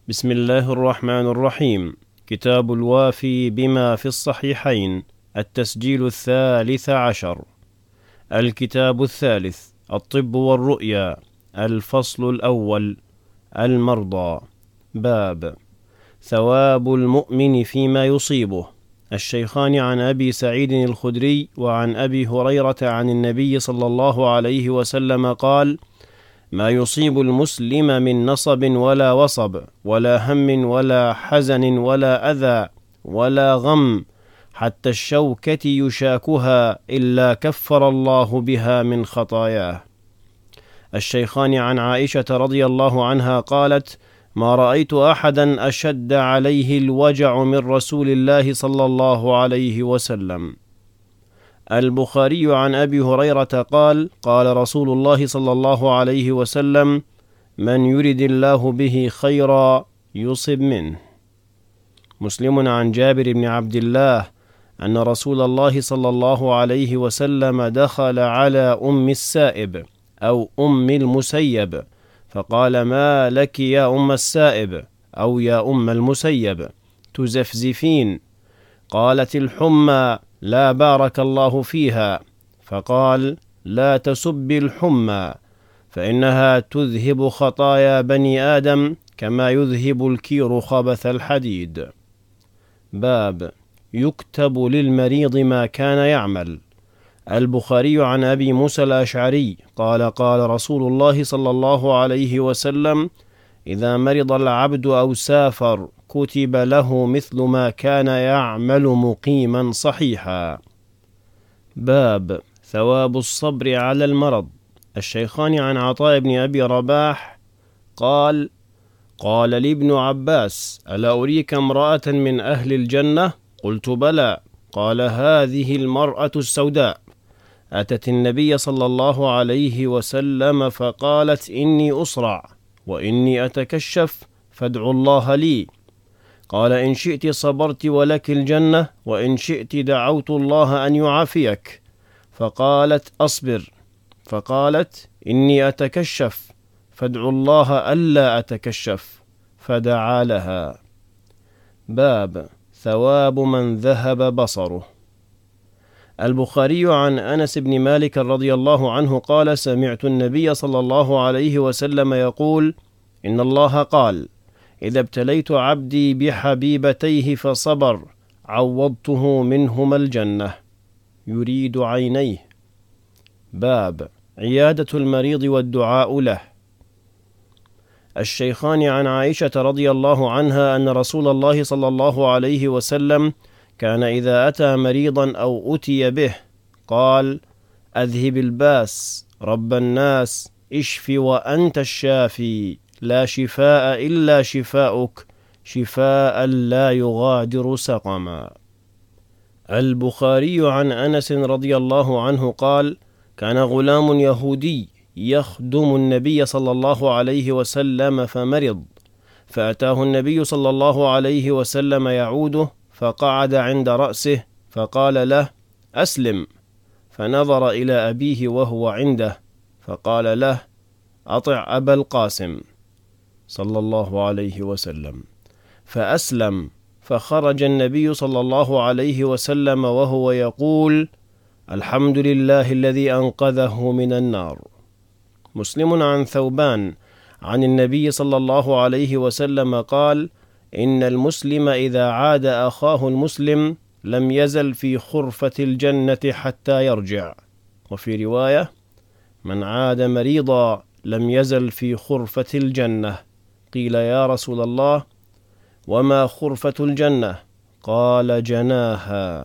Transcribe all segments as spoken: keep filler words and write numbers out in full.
بسم الله الرحمن الرحيم. كتاب الوافي بما في الصحيحين، التسجيل الثالث عشر. الكتاب الثالث، الطب والرؤيا. الفصل الأول، المرضى. باب ثواب المؤمن فيما يصيبه. الشيخان عن أبي سعيد الخدري وعن أبي هريرة عن النبي صلى الله عليه وسلم قال: ما يصيب المسلم من نصب ولا وصب ولا هم ولا حزن ولا أذى ولا غم حتى الشوكة يشاكها إلا كفر الله بها من خطاياه. الشيخان عن عائشة رضي الله عنها قالت: ما رأيت أحدا أشد عليه الوجع من رسول الله صلى الله عليه وسلم. البخاري عن أبي هريرة قال: قال رسول الله صلى الله عليه وسلم: من يرد الله به خيرا يصب منه. مسلم عن جابر بن عبد الله أن رسول الله صلى الله عليه وسلم دخل على أم السائب أو أم المسيب فقال: ما لك يا أم السائب أو يا أم المسيب تزفزفين؟ قالت: الحمى، لا بارك الله فيها. فقال: لا تسب الحمى فإنها تذهب خطايا بني آدم كما يذهب الكير خبث الحديد. باب يكتب للمريض ما كان يعمل. البخاري عن أبي موسى الأشعري قال: قال رسول الله صلى الله عليه وسلم: إذا مرض العبد أو سافر كتب له مثل ما كان يعمل مقيما صحيحا. باب ثواب الصبر على المرض. الشيخان عن عطاء بن أبي رباح قال: قال لي ابن عباس: ألا أريك امرأة من أهل الجنة؟ قلت: بلى. قال: هذه المرأة السوداء أتت النبي صلى الله عليه وسلم فقالت: إني أصرع وإني أتكشف فادعوا الله لي. قال: إن شئت صبرت ولك الجنة، وإن شئت دعوت الله أن يعافيك. فقالت: أصبر. فقالت: إني أتكشف فادعوا الله ألا أتكشف. فدعا لها. باب ثواب من ذهب بصره. البخاري عن أنس بن مالك رضي الله عنه قال: سمعت النبي صلى الله عليه وسلم يقول: إن الله قال: إذا ابتليت عبدي بحبيبتيه فصبر عوضته منهما الجنة. يريد عينيه. باب عيادة المريض والدعاء له. الشيخان عن عائشة رضي الله عنها أن رسول الله صلى الله عليه وسلم كان إذا أتى مريضا أو أتي به قال: أذهب الباس، رب الناس، اشف وأنت الشافي، لا شفاء إلا شفاؤك، شفاء لا يغادر سقما. البخاري عن أنس رضي الله عنه قال: كان غلام يهودي يخدم النبي صلى الله عليه وسلم فمرض، فأتاه النبي صلى الله عليه وسلم يعوده، فقعد عند رأسه فقال له: أسلم. فنظر إلى أبيه وهو عنده فقال له: أطع أبا القاسم صلى الله عليه وسلم. فأسلم، فخرج النبي صلى الله عليه وسلم وهو يقول: الحمد لله الذي أنقذه من النار. مسلم عن ثوبان عن النبي صلى الله عليه وسلم قال: إن المسلم إذا عاد أخاه المسلم لم يزل في خرفة الجنة حتى يرجع. وفي رواية: من عاد مريضا لم يزل في خرفة الجنة. قيل: يا رسول الله، وما خرفة الجنة؟ قال: جناها.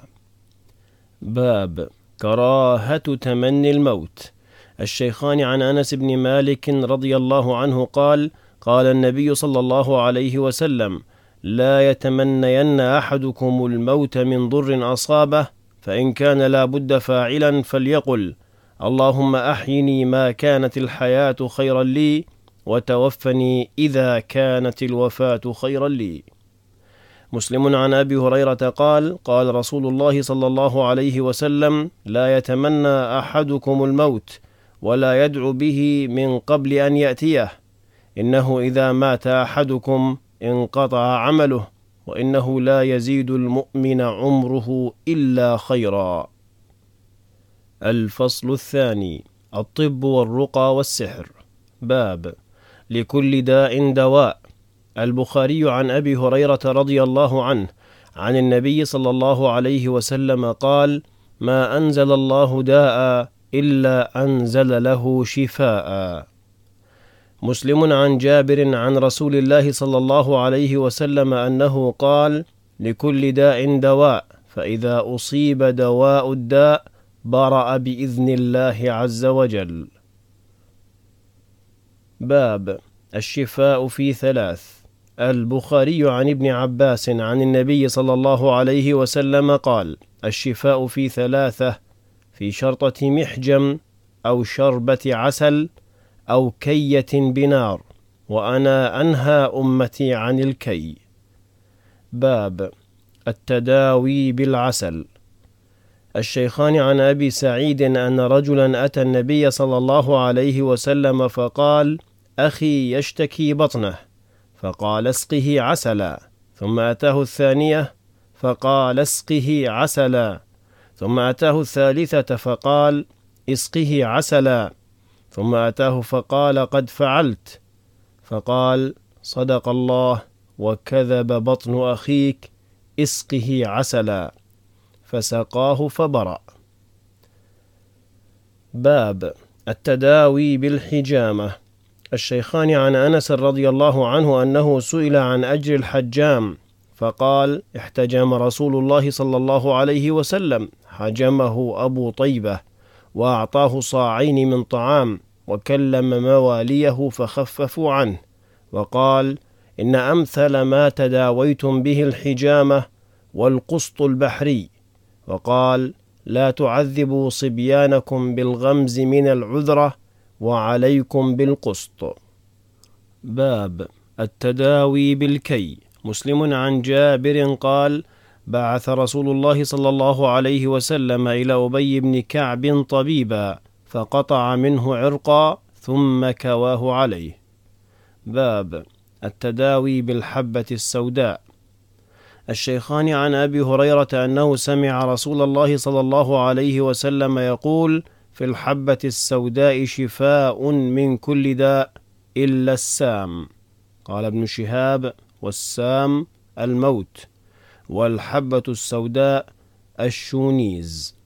باب كراهة تمني الموت. الشيخان عن أنس بن مالك رضي الله عنه قال: قال النبي صلى الله عليه وسلم: لا يتمنين أحدكم الموت من ضر أصابه، فإن كان لا بد فاعلا فليقل: اللهم أحيني ما كانت الحياة خيرا لي، وتوفني إذا كانت الوفاة خيرا لي. مسلم عن أبي هريرة قال: قال رسول الله صلى الله عليه وسلم: لا يتمنى أحدكم الموت ولا يدعو به من قبل أن يأتيه، إنه إذا مات أحدكم انقطع عمله، وإنه لا يزيد المؤمن عمره إلا خيرا. الفصل الثاني: الطب والرقى والسحر. باب لكل داء دواء. البخاري عن أبي هريرة رضي الله عنه عن النبي صلى الله عليه وسلم قال: ما أنزل الله داء إلا أنزل له شفاء. مسلم عن جابر عن رسول الله صلى الله عليه وسلم أنه قال: لكل داء دواء، فإذا أصيب دواء الداء برأ بإذن الله عز وجل. باب الشفاء في ثلاث. البخاري عن ابن عباس عن النبي صلى الله عليه وسلم قال: الشفاء في ثلاثة: في شرطة محجم، أو شربة عسل، أو كية بنار، وأنا أنهى أمتي عن الكي. باب التداوي بالعسل. الشيخان عن أبي سعيد أن رجلا أتى النبي صلى الله عليه وسلم فقال: أخي يشتكي بطنه، فقال: اسقه عسلا. ثم أتاه الثانية فقال: اسقه عسلا. ثم أتاه الثالثة فقال: اسقه عسلا. ثم أتاه فقال: قد فعلت. فقال: صدق الله وكذب بطن أخيك، اسقه عسلا. فسقاه فبرأ. باب التداوي بالحجامة. الشيخان عن أنس رضي الله عنه أنه سئل عن أجر الحجام فقال: احتجم رسول الله صلى الله عليه وسلم، حجمه أبو طيبة وأعطاه صاعين من طعام، وكلم مواليه فخففوا عنه، وقال: إن أمثل ما تداويتم به الحجامة والقسط البحري. وقال: لا تعذبوا صبيانكم بالغمز من العذرة، وعليكم بالقسط. باب التداوي بالكي. مسلم عن جابر قال: بعث رسول الله صلى الله عليه وسلم إلى أبي بن كعب طبيبا، فقطع منه عرقا ثم كواه عليه. باب التداوي بالحبة السوداء. الشيخان عن أبي هريرة أنه سمع رسول الله صلى الله عليه وسلم يقول: في الحبة السوداء شفاء من كل داء إلا السام. قال ابن شهاب: والسام الموت، والحبة السوداء الشونيز.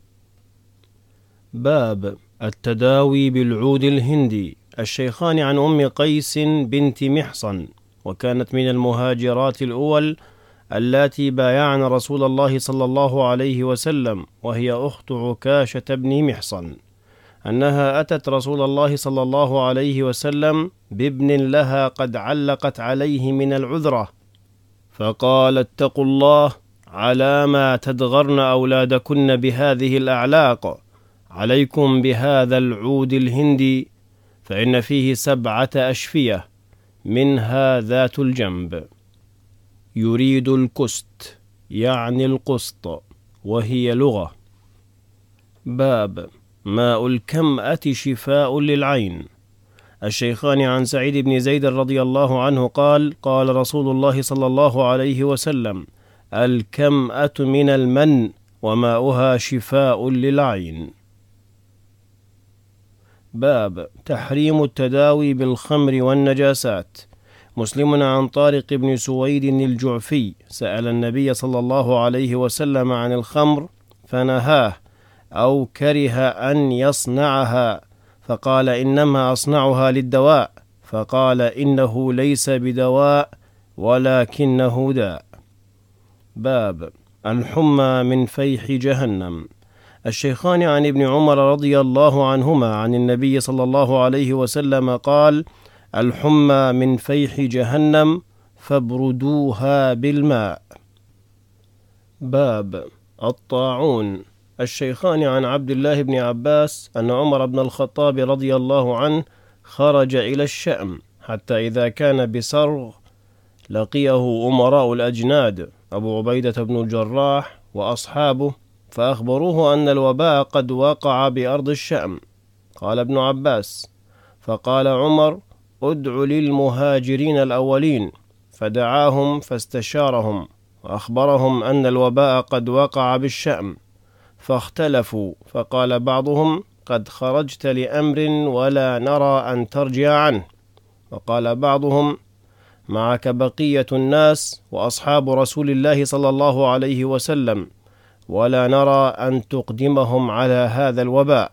باب التداوي بالعود الهندي. الشيخان عن أم قيس بنت محصن، وكانت من المهاجرات الأول اللاتي بايعن رسول الله صلى الله عليه وسلم، وهي أخت عكاشة بن محصن، أنها أتت رسول الله صلى الله عليه وسلم بابن لها قد علقت عليه من العذرة، فقال: اتقوا الله على ما تدغرن أولادكن بهذه الأعلاق، عليكم بهذا العود الهندي، فإن فيه سبعة أشفية، منها ذات الجنب. يريد الكست، يعني القسط، وهي لغة. باب ماء الكمأة شفاء للعين. الشيخان عن سعيد بن زيد رضي الله عنه قال: قال رسول الله صلى الله عليه وسلم: الكمأة من المن، وماؤها شفاء للعين. باب تحريم التداوي بالخمر والنجاسات. مسلم عن طارق بن سويد الجعفي سأل النبي صلى الله عليه وسلم عن الخمر فنهاه، أو كره أن يصنعها، فقال: إنما أصنعها للدواء، فقال: إنه ليس بدواء ولكنه داء. باب الحمى من فيح جهنم. الشيخان عن ابن عمر رضي الله عنهما عن النبي صلى الله عليه وسلم قال: الحمى من فيح جهنم، فابردوها بالماء. باب الطاعون. الشيخان عن عبد الله بن عباس أن عمر بن الخطاب رضي الله عنه خرج إلى الشأم، حتى إذا كان بسرغ لقيه أمراء الأجناد أبو عبيدة بن الجراح وأصحابه، فأخبروه أن الوباء قد وقع بأرض الشأم. قال ابن عباس: فقال عمر: ادع للمهاجرين الأولين، فدعاهم فاستشارهم وأخبرهم أن الوباء قد وقع بالشأم، فاختلفوا، فقال بعضهم: قد خرجت لأمر ولا نرى أن ترجع عنه، وقال بعضهم: معك بقية الناس وأصحاب رسول الله صلى الله عليه وسلم، ولا نرى أن تقدمهم على هذا الوباء.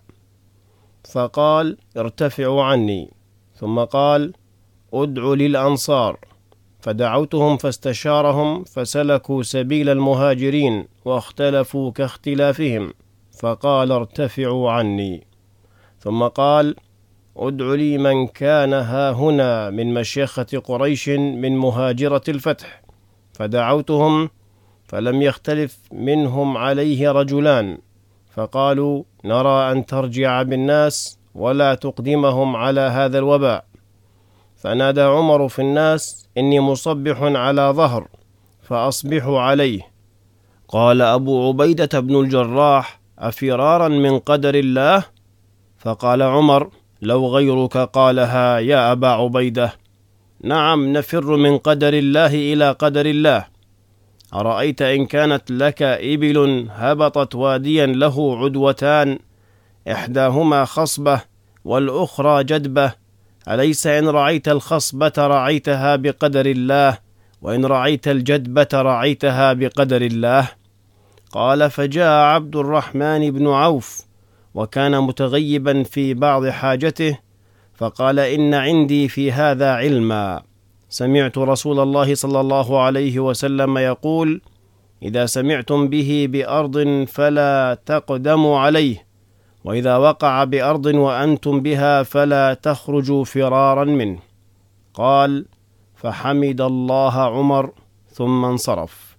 فقال: ارتفعوا عني. ثم قال: ادعوا للأنصار. فدعوتهم فاستشارهم، فسلكوا سبيل المهاجرين واختلفوا كاختلافهم، فقال: ارتفعوا عني. ثم قال: ادع لي من كان ها هنا من مشيخة قريش من مهاجرة الفتح. فدعوتهم فلم يختلف منهم عليه رجلان، فقالوا: نرى أن ترجع بالناس ولا تقدمهم على هذا الوباء. فنادى عمر في الناس: إني مصبح على ظهر، فأصبحوا عليه. قال أبو عبيدة بن الجراح: أفرارا من قدر الله؟ فقال عمر: لو غيرك قالها يا أبا عبيدة. نعم، نفر من قدر الله إلى قدر الله. أرأيت إن كانت لك إبل هبطت واديا له عدوتان، إحداهما خصبة والأخرى جدبة، أليس إن رعيت الخصبة رعيتها بقدر الله، وإن رعيت الجدبة رعيتها بقدر الله؟ قال: فجاء عبد الرحمن بن عوف، وكان متغيبا في بعض حاجته، فقال: إن عندي في هذا علما. سمعت رسول الله صلى الله عليه وسلم يقول: إذا سمعتم به بأرض فلا تقدموا عليه، وإذا وقع بأرض وأنتم بها فلا تخرجوا فرارا منه. قال: فحمد الله عمر ثم انصرف.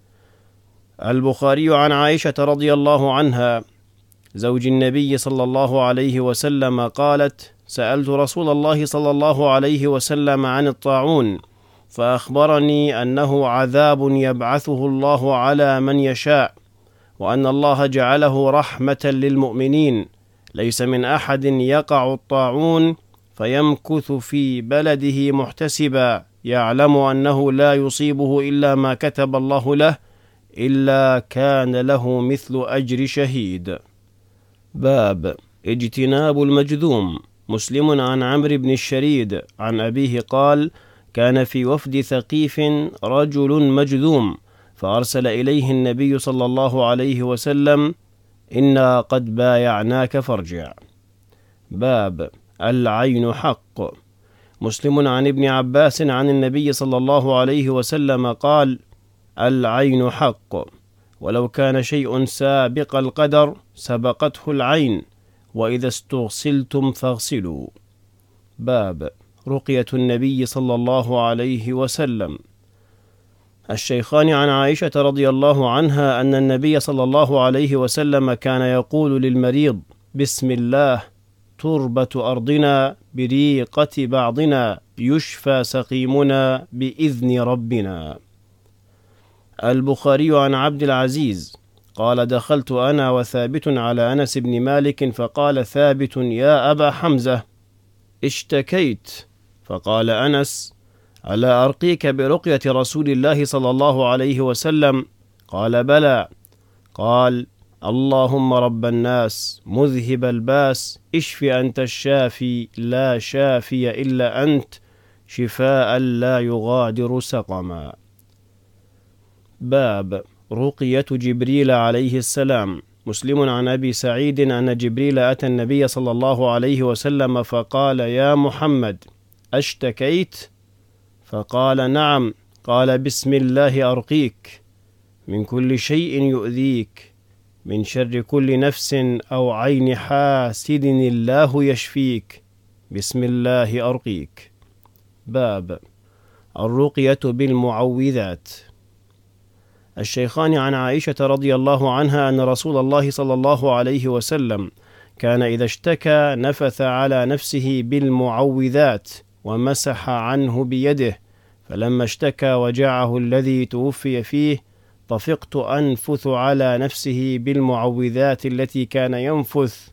البخاري عن عائشة رضي الله عنها زوج النبي صلى الله عليه وسلم قالت: سألت رسول الله صلى الله عليه وسلم عن الطاعون، فأخبرني أنه عذاب يبعثه الله على من يشاء، وأن الله جعله رحمة للمؤمنين، ليس من أحد يقع الطاعون فيمكث في بلده محتسبا يعلم أنه لا يصيبه إلا ما كتب الله له، إلا كان له مثل أجر شهيد. باب اجتناب المجذوم. مسلم عن عمرو بن الشريد عن أبيه قال: كان في وفد ثقيف رجل مجذوم، فأرسل إليه النبي صلى الله عليه وسلم: إنا قد بايعناك فارجع. باب العين حق. مسلم عن ابن عباس عن النبي صلى الله عليه وسلم قال: العين حق، ولو كان شيء سابق القدر سبقته العين، وإذا استغسلتم فاغسلوا. باب رقية النبي صلى الله عليه وسلم. الشيخان عن عائشة رضي الله عنها أن النبي صلى الله عليه وسلم كان يقول للمريض: بسم الله، تربة أرضنا بريقة بعضنا، يشفى سقيمنا بإذن ربنا. البخاري عن عبد العزيز قال: دخلت أنا وثابت على أنس بن مالك، فقال ثابت: يا أبا حمزة، اشتكيت. فقال أنس: ألا أرقيك برقية رسول الله صلى الله عليه وسلم؟ قال: بلى. قال: اللهم رب الناس مذهب الباس، اشف أنت الشافي، لا شافي إلا أنت، شفاء لا يغادر سقما. باب رقية جبريل عليه السلام. مسلم عن أبي سعيد أن جبريل أتى النبي صلى الله عليه وسلم فقال: يا محمد، أشتكيت؟ فقال: نعم. قال: بسم الله أرقيك من كل شيء يؤذيك، من شر كل نفس أو عين حاسد الله يشفيك، بسم الله أرقيك. باب الرقية بالمعوذات. الشيخان عن عائشة رضي الله عنها أن رسول الله صلى الله عليه وسلم كان إذا اشتكى نفث على نفسه بالمعوذات ومسح عنه بيده، فلما اشتكى وجعه الذي توفي فيه طفقت أنفث على نفسه بالمعوذات التي كان ينفث،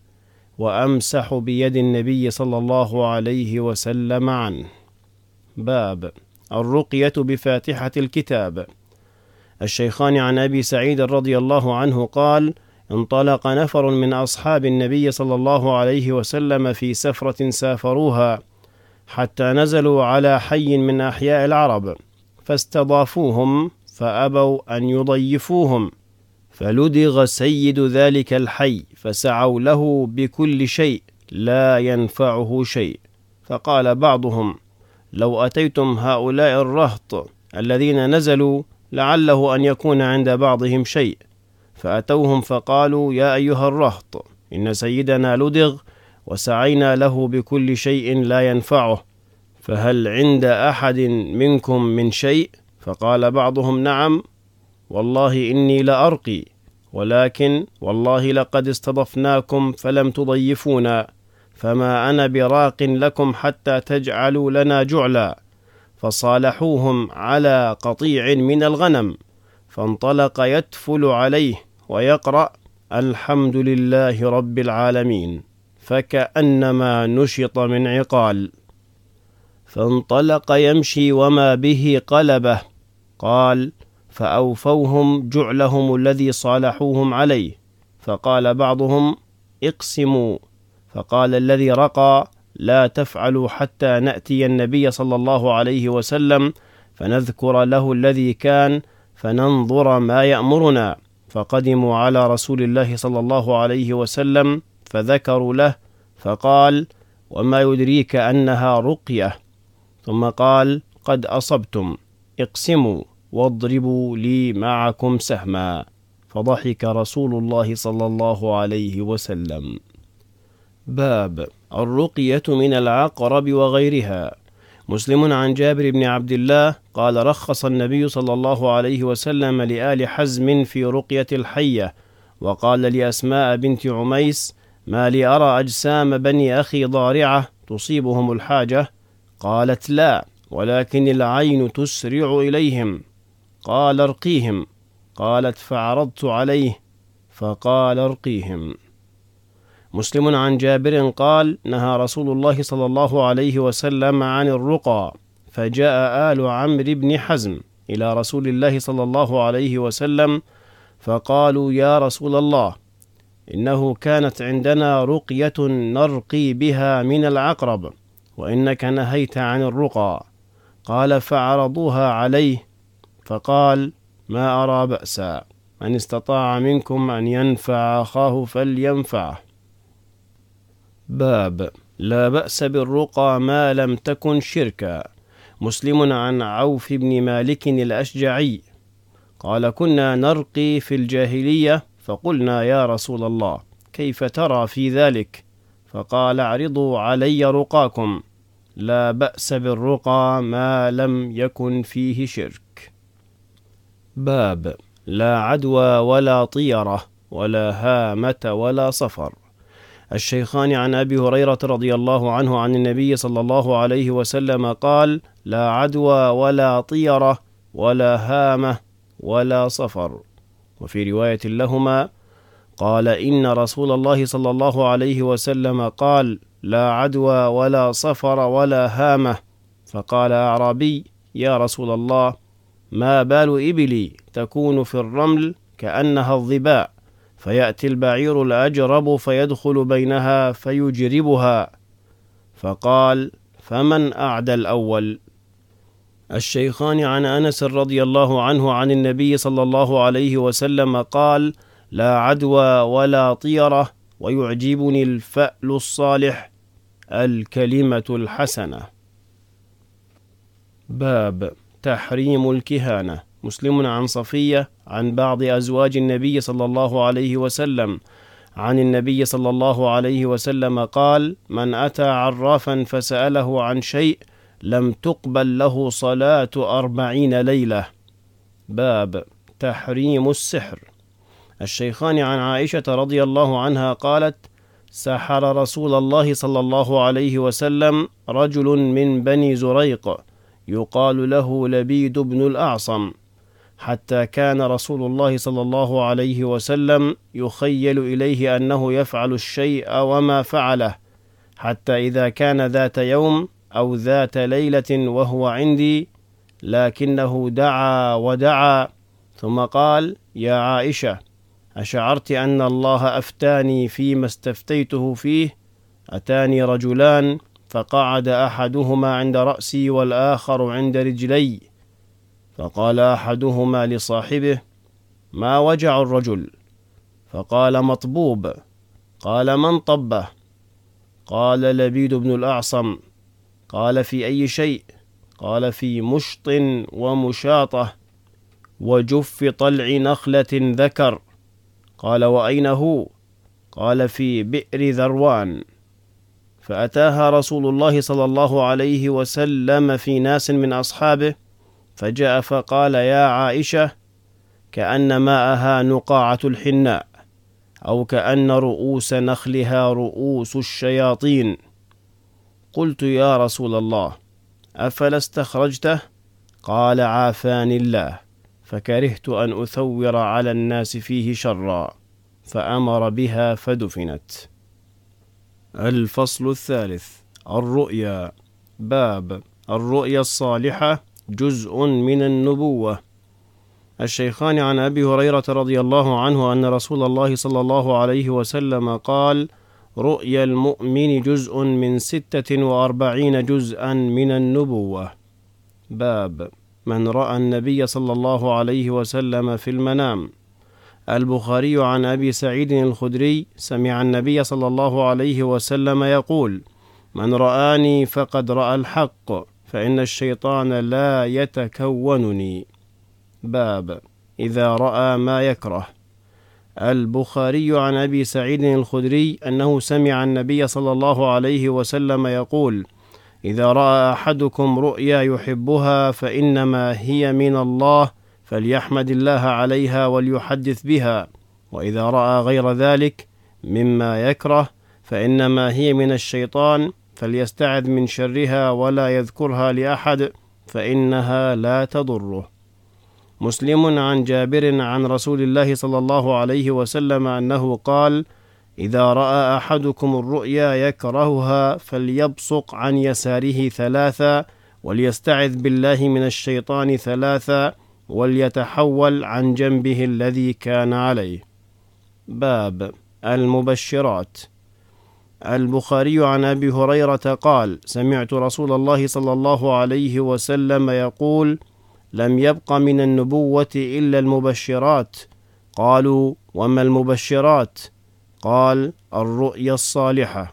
وأمسح بيد النبي صلى الله عليه وسلم عنه. باب الرقية بفاتحة الكتاب. الشيخان عن أبي سعيد رضي الله عنه قال: انطلق نفر من أصحاب النبي صلى الله عليه وسلم في سفرة سافروها حتى نزلوا على حي من أحياء العرب، فاستضافوهم فأبوا أن يضيفوهم، فلدغ سيد ذلك الحي، فسعوا له بكل شيء لا ينفعه شيء. فقال بعضهم: لو أتيتم هؤلاء الرهط الذين نزلوا لعله أن يكون عند بعضهم شيء. فأتوهم فقالوا: يا أيها الرهط، إن سيدنا لدغ وسعينا له بكل شيء لا ينفعه، فهل عند أحد منكم من شيء؟ فقال بعضهم: نعم، والله إني لأرقي، ولكن والله لقد استضفناكم فلم تضيفونا، فما أنا براق لكم حتى تجعلوا لنا جعلا. فصالحوهم على قطيع من الغنم، فانطلق يتفل عليه ويقرأ: الحمد لله رب العالمين، فكأنما نشط من عقال. فانطلق يمشي وما به قلبه. قال: فأوفوهم جعلهم الذي صالحوهم عليه. فقال بعضهم: اقسموا. فقال الذي رقى: لا تفعلوا حتى نأتي النبي صلى الله عليه وسلم فنذكر له الذي كان فننظر ما يأمرنا. فقدموا على رسول الله صلى الله عليه وسلم فذكروا له، فقال: وما يدريك أنها رقية؟ ثم قال: قد أصبتم، اقسموا واضربوا لي معكم سهما. فضحك رسول الله صلى الله عليه وسلم. باب الرقية من العقرب وغيرها. مسلم عن جابر بن عبد الله قال: رخص النبي صلى الله عليه وسلم لآل حزم في رقية الحية، وقال لأسماء بنت عميس: ما لي أرى أجسام بني أخي ضارعة تصيبهم الحاجة؟ قالت: لا، ولكن العين تسرع إليهم. قال: ارقيهم. قالت: فعرضت عليه فقال: ارقيهم. مسلم عن جابر قال: نهى رسول الله صلى الله عليه وسلم عن الرقى، فجاء آل عمرو بن حزم إلى رسول الله صلى الله عليه وسلم فقالوا: يا رسول الله، إنه كانت عندنا رقية نرقي بها من العقرب، وإنك نهيت عن الرقى. قال: فعرضوها عليه فقال: ما أرى بأسا، من استطاع منكم أن ينفع أخاه فلينفعه. باب لا بأس بالرقى ما لم تكن شركا. مسلم عن عوف بن مالك الأشجعي قال: كنا نرقي في الجاهلية، فقلنا: يا رسول الله، كيف ترى في ذلك؟ فقال: اعرضوا علي رقاكم، لا بأس بالرقى ما لم يكن فيه شرك. باب لا عدوى ولا طيرة ولا هامة ولا صفر. الشيخان عن أبي هريرة رضي الله عنه عن النبي صلى الله عليه وسلم قال: لا عدوى ولا طيرة ولا هامة ولا صفر. وفي رواية لهما قال: إن رسول الله صلى الله عليه وسلم قال: لا عدوى ولا صفر ولا هامة. فقال أعرابي: يا رسول الله، ما بال إبلي تكون في الرمل كأنها الظباء، فيأتي البعير الأجرب فيدخل بينها فيجربها؟ فقال: فمن أعدى الأول؟ الشيخان عن أنس رضي الله عنه عن النبي صلى الله عليه وسلم قال: لا عدوى ولا طيرة، ويعجبني الفأل الصالح، الكلمة الحسنة. باب تحريم الكهانة. مسلم عن صفية عن بعض أزواج النبي صلى الله عليه وسلم عن النبي صلى الله عليه وسلم قال: من أتى عرافا فسأله عن شيء لم تقبل له صلاة أربعين ليلة. باب تحريم السحر. الشيخان عن عائشة رضي الله عنها قالت: سحر رسول الله صلى الله عليه وسلم رجل من بني زريق يقال له لبيد بن الأعصم، حتى كان رسول الله صلى الله عليه وسلم يخيل إليه أنه يفعل الشيء وما فعله، حتى إذا كان ذات يوم أو ذات ليلة وهو عندي لكنه دعا ودعا، ثم قال: يا عائشة، أشعرت أن الله أفتاني فيما استفتيته فيه؟ أتاني رجلان فقعد أحدهما عند رأسي والآخر عند رجلي، فقال أحدهما لصاحبه: ما وجع الرجل؟ فقال: مطبوب. قال: من طبه؟ قال: لبيد بن الأعصم. قال: في أي شيء؟ قال: في مشط ومشاطة وجف طلع نخلة ذكر. قال: وأين هو؟ قال: في بئر ذروان. فأتاها رسول الله صلى الله عليه وسلم في ناس من أصحابه، فجاء فقال: يا عائشة، كأن ماءها نقاعة الحناء، أو كأن رؤوس نخلها رؤوس الشياطين. قلت: يا رسول الله، أفلا استخرجته؟ قال: عافاني الله، فكرهت أن أثور على الناس فيه شرا، فأمر بها فدفنت. الفصل الثالث: الرؤيا. باب الرؤيا الصالحة جزء من النبوة. الشيخان عن أبي هريرة رضي الله عنه أن رسول الله صلى الله عليه وسلم قال: رؤيا المؤمن جزء من ستة وأربعين جزءا من النبوة. باب من رأى النبي صلى الله عليه وسلم في المنام. البخاري عن أبي سعيد الخدري سمع النبي صلى الله عليه وسلم يقول: من رآني فقد رأى الحق، فإن الشيطان لا يتكونني. باب إذا رأى ما يكره. البخاري عن أبي سعيد الخدري أنه سمع النبي صلى الله عليه وسلم يقول: إذا رأى أحدكم رؤيا يحبها فإنما هي من الله، فليحمد الله عليها وليحدث بها، وإذا رأى غير ذلك مما يكره فإنما هي من الشيطان، فليستعذ من شرها ولا يذكرها لأحد، فإنها لا تضره. مسلم عن جابر عن رسول الله صلى الله عليه وسلم أنه قال: إذا رأى أحدكم الرؤيا يكرهها فليبصق عن يساره ثلاثا، وليستعذ بالله من الشيطان ثلاثا، وليتحول عن جنبه الذي كان عليه. باب المبشرات. البخاري عن أبي هريرة قال: سمعت رسول الله صلى الله عليه وسلم يقول: لم يبق من النبوة إلا المبشرات. قالوا: وما المبشرات؟ قال: الرؤيا الصالحة.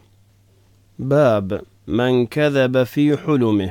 باب من كذب في حلمه.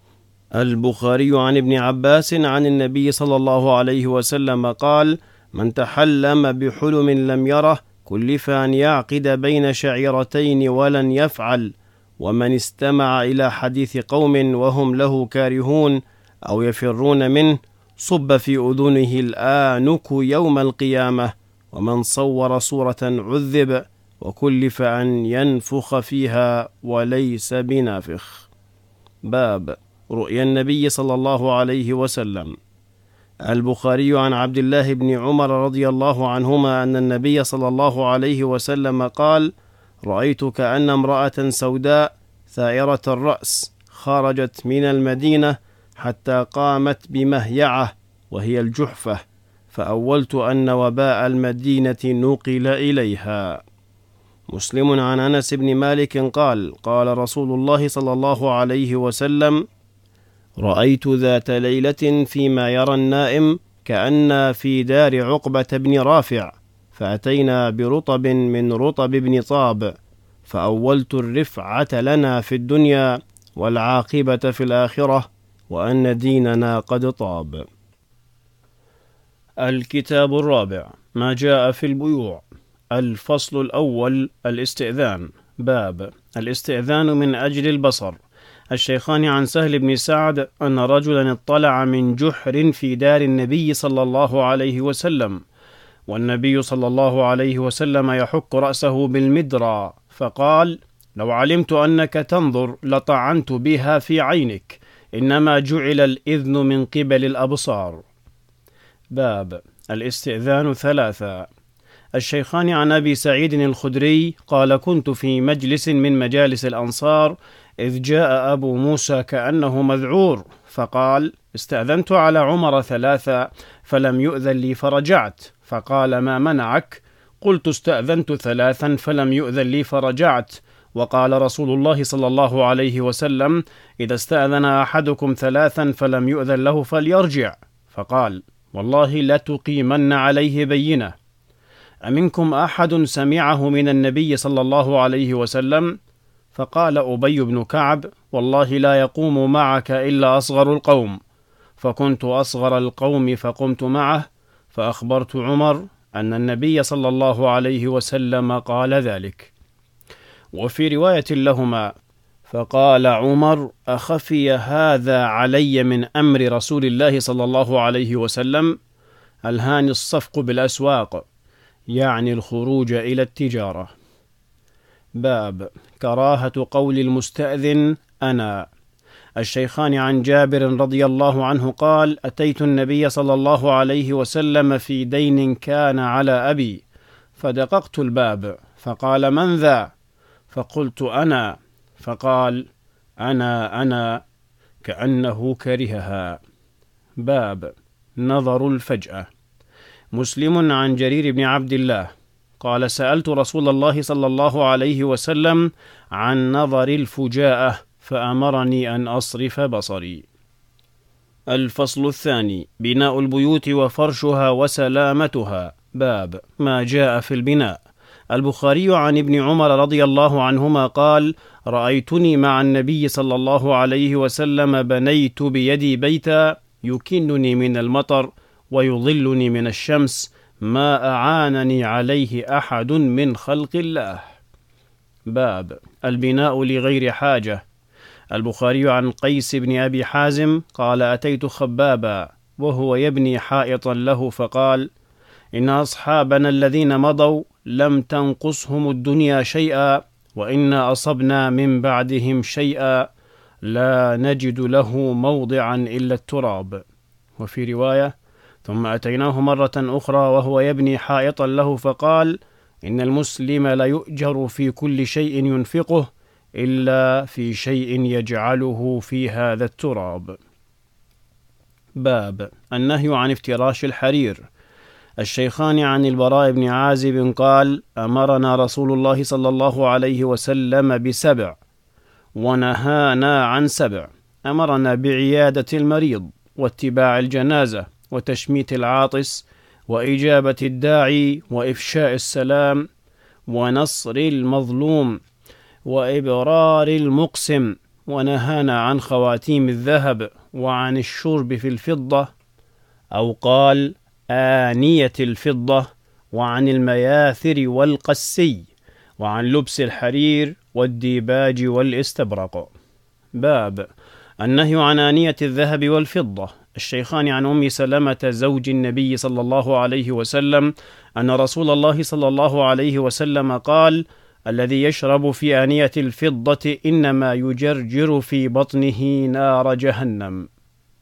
البخاري عن ابن عباس عن النبي صلى الله عليه وسلم قال: من تحلم بحلم لم يره كلف أن يعقد بين شعيرتين ولن يفعل، ومن استمع إلى حديث قوم وهم له كارهون أو يفرون منه صب في أذنه الآنك يوم القيامة، ومن صور صورة عذب، وكلف أن ينفخ فيها وليس بنافخ. باب رؤيا النبي صلى الله عليه وسلم. البخاري عن عبد الله بن عمر رضي الله عنهما أن النبي صلى الله عليه وسلم قال: رأيت كأن امرأة سوداء ثائرة الرأس خرجت من المدينة حتى قامت بمهيعة وهي الجحفة، فأولت أن وباء المدينة نقل إليها. مسلم عن أنس بن مالك قال: قال رسول الله صلى الله عليه وسلم: رأيت ذات ليلة فيما يرى النائم كأن في دار عقبة بن رافع، فأتينا برطب من رطب بن طاب، فأولت الرفعة لنا في الدنيا والعاقبة في الآخرة، وأن ديننا قد طاب. الكتاب الرابع: ما جاء في البيوع. الفصل الأول: الاستئذان. باب الاستئذان من أجل البصر. الشيخان عن سهل بن سعد أن رجلا اطلع من جحر في دار النبي صلى الله عليه وسلم، والنبي صلى الله عليه وسلم يحك رأسه بالمدرى، فقال: لو علمت أنك تنظر لطعنت بها في عينك، إنما جعل الإذن من قبل الأبصار. باب الاستئذان ثلاثا. الشيخان عن أبي سعيد الخدري قال: كنت في مجلس من مجالس الأنصار إذ جاء أبو موسى كأنه مذعور، فقال: استأذنت على عمر ثلاثة فلم يؤذن لي فرجعت، فقال: ما منعك؟ قلت: استأذنت ثلاثا فلم يؤذن لي فرجعت. وقال رسول الله صلى الله عليه وسلم: إذا استأذن أحدكم ثلاثا فلم يؤذن له فليرجع. فقال: والله لتقيمن عليه بينة. أمنكم أحد سمعه من النبي صلى الله عليه وسلم؟ فقال أبي بن كعب: والله لا يقوم معك إلا أصغر القوم. فكنت أصغر القوم فقمت معه، فأخبرت عمر أن النبي صلى الله عليه وسلم قال ذلك. وفي رواية لهما: فقال عمر: أخفي هذا علي من أمر رسول الله صلى الله عليه وسلم؟ ألهاني الصفق بالأسواق، يعني الخروج إلى التجارة. باب كراهة قول المستأذن أنا. الشيخان عن جابر رضي الله عنه قال: أتيت النبي صلى الله عليه وسلم في دين كان على أبي، فدققت الباب، فقال: من ذا؟ فقلت: أنا. فقال: أنا أنا، كأنه كرهها. باب نظر الفجأة. مسلم عن جرير بن عبد الله قال: سألت رسول الله صلى الله عليه وسلم عن نظر الفجاءة فأمرني أن أصرف بصري. الفصل الثاني: بناء البيوت وفرشها وسلامتها. باب ما جاء في البناء. البخاري عن ابن عمر رضي الله عنهما قال: رأيتني مع النبي صلى الله عليه وسلم بنيت بيدي بيتا يكنني من المطر ويظلني من الشمس، ما أعانني عليه أحد من خلق الله. باب البناء لغير حاجة. البخاري عن قيس بن أبي حازم قال: أتيت خبابا وهو يبني حائطا له، فقال: إن أصحابنا الذين مضوا لم تنقصهم الدنيا شيئا، وإنا أصبنا من بعدهم شيئا لا نجد له موضعا إلا التراب. وفي رواية: ثم أتيناه مرة أخرى وهو يبني حائطا له، فقال: إن المسلم ليؤجر في كل شيء ينفقه إلا في شيء يجعله في هذا التراب. باب النهي عن افتراش الحرير. الشيخان عن البراء بن عازب قال: أمرنا رسول الله صلى الله عليه وسلم بسبع ونهانا عن سبع. أمرنا بعيادة المريض، واتباع الجنازة، وتشميت العاطس، وإجابة الداعي، وإفشاء السلام، ونصر المظلوم، وإبرار المقسم. ونهانا عن خواتيم الذهب، وعن الشرب في الفضة، أو قال آنية الفضة، وعن المياثر والقسي، وعن لبس الحرير والديباج والاستبرق. باب النهي عن آنية الذهب والفضة. الشيخان عن أم سلمة زوج النبي صلى الله عليه وسلم أن رسول الله صلى الله عليه وسلم قال: الذي يشرب في آنية الفضة إنما يجرجر في بطنه نار جهنم.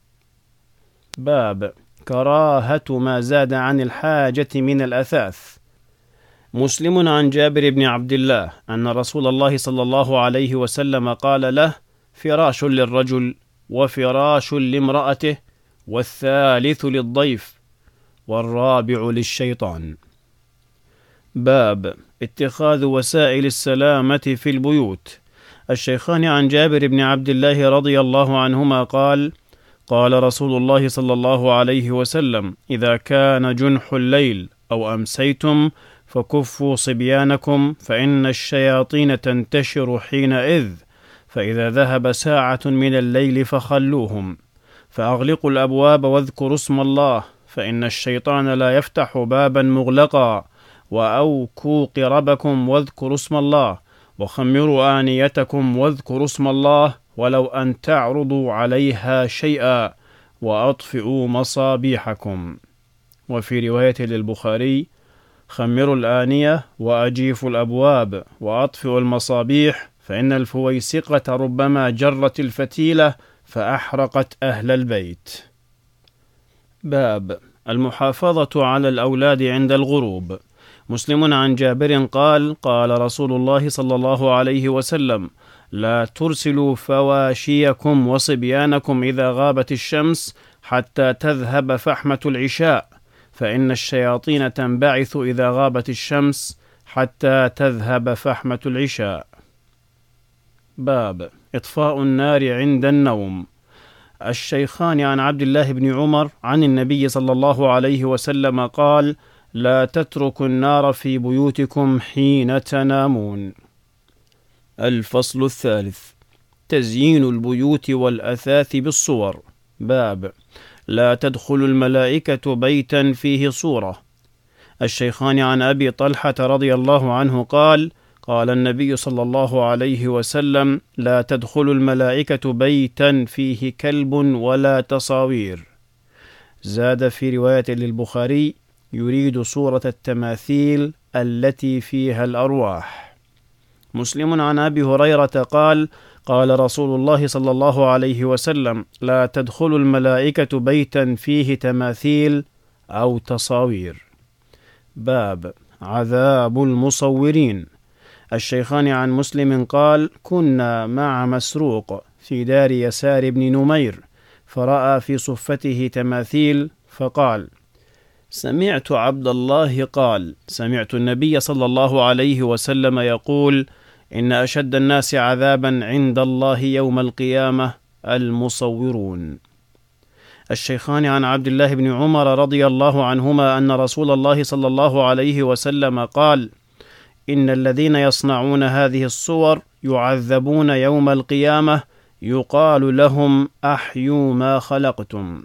باب كراهة ما زاد عن الحاجة من الأثاث. مسلم عن جابر بن عبد الله أن رسول الله صلى الله عليه وسلم قال له: فراش للرجل، وفراش لامرأته، والثالث للضيف، والرابع للشيطان. باب اتخاذ وسائل السلامة في البيوت. الشيخان عن جابر بن عبد الله رضي الله عنهما قال: قال رسول الله صلى الله عليه وسلم: إذا كان جنح الليل أو أمسيتم فكفوا صبيانكم، فإن الشياطين تنتشر حينئذ، فإذا ذهب ساعة من الليل فخلوهم، فأغلقوا الأبواب واذكروا اسم الله، فإن الشيطان لا يفتح بابا مغلقا، وأوكوا قربكم واذكروا اسم الله، وخمروا آنيتكم واذكروا اسم الله، ولو أن تعرضوا عليها شيئا، وأطفئوا مصابيحكم. وفي رواية للبخاري: خمروا الآنية وأجيفوا الأبواب وأطفئوا المصابيح، فإن الفويسقة ربما جرت الفتيلة فأحرقت أهل البيت. باب المحافظة على الأولاد عند الغروب. مسلم عن جابر قال: قال رسول الله صلى الله عليه وسلم: لا ترسلوا فواشيكم وصبيانكم إذا غابت الشمس حتى تذهب فحمة العشاء، فإن الشياطين تنبعث إذا غابت الشمس حتى تذهب فحمة العشاء. باب إطفاء النار عند النوم. الشيخان عن عبد الله بن عمر عن النبي صلى الله عليه وسلم قال: لا تتركوا النار في بيوتكم حين تنامون. الفصل الثالث: تزيين البيوت والأثاث بالصور. باب لا تدخل الملائكة بيتا فيه صورة. الشيخان عن أبي طلحة رضي الله عنه قال: قال النبي صلى الله عليه وسلم: لا تدخل الملائكة بيتا فيه كلب ولا تصاوير. زاد في رواية للبخاري: يريد صورة التماثيل التي فيها الأرواح. مسلم عن أبي هريرة قال: قال رسول الله صلى الله عليه وسلم: لا تدخل الملائكة بيتا فيه تماثيل أو تصاوير. باب عذاب المصورين. الشيخان عن مسلم قال: كنا مع مسروق في دار يسار بن نمير، فرأى في صفته تماثيل، فقال: سمعت عبد الله قال: سمعت النبي صلى الله عليه وسلم يقول: إن أشد الناس عذابا عند الله يوم القيامة المصورون. الشيخان عن عبد الله بن عمر رضي الله عنهما أن رسول الله صلى الله عليه وسلم قال: إن الذين يصنعون هذه الصور يعذبون يوم القيامة، يقال لهم: أحيوا ما خلقتم.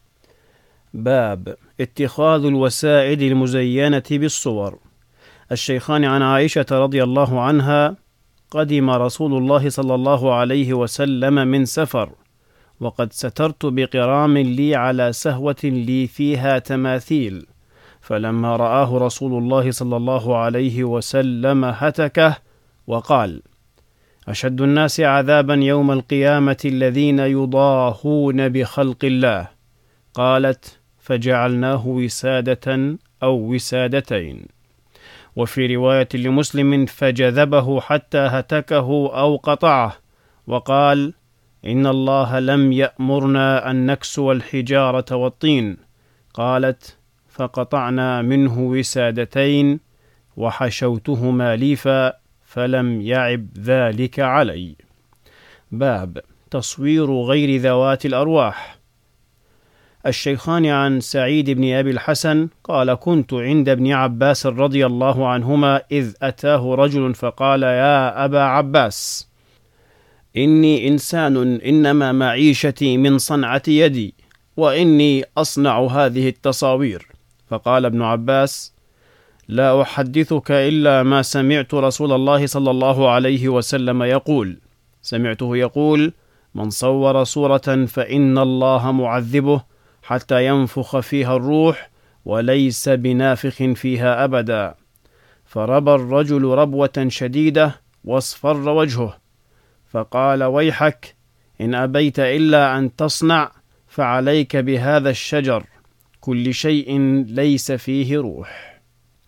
باب اتخاذ الوسائد المزينة بالصور. الشيخان عن عائشة رضي الله عنها: قدم رسول الله صلى الله عليه وسلم من سفر، وقد سترت بقرام لي على سهوة لي فيها تماثيل، فلما رآه رسول الله صلى الله عليه وسلم هتكه وقال: أشد الناس عذابا يوم القيامة الذين يضاهون بخلق الله. قالت: فجعلناه وسادة أو وسادتين. وفي رواية لمسلم: فجذبه حتى هتكه أو قطعه، وقال: إن الله لم يأمرنا أن نكسو الحجارة والطين. قالت: فقطعنا منه وسادتين وحشوتهما ليفا، فلم يعب ذلك علي. باب تصوير غير ذوات الأرواح. الشيخان عن سعيد بن أبي الحسن قال: كنت عند ابن عباس رضي الله عنهما إذ أتاه رجل فقال: يا أبا عباس، إني إنسان إنما معيشتي من صنعة يدي، وإني أصنع هذه التصاوير. فقال ابن عباس: لا أحدثك إلا ما سمعت رسول الله صلى الله عليه وسلم يقول. سمعته يقول: من صور صورة فإن الله معذبه حتى ينفخ فيها الروح، وليس بنافخ فيها أبدا. فربى الرجل ربوة شديدة واصفر وجهه، فقال: ويحك، إن أبيت إلا أن تصنع فعليك بهذا الشجر، كل شيء ليس فيه روح.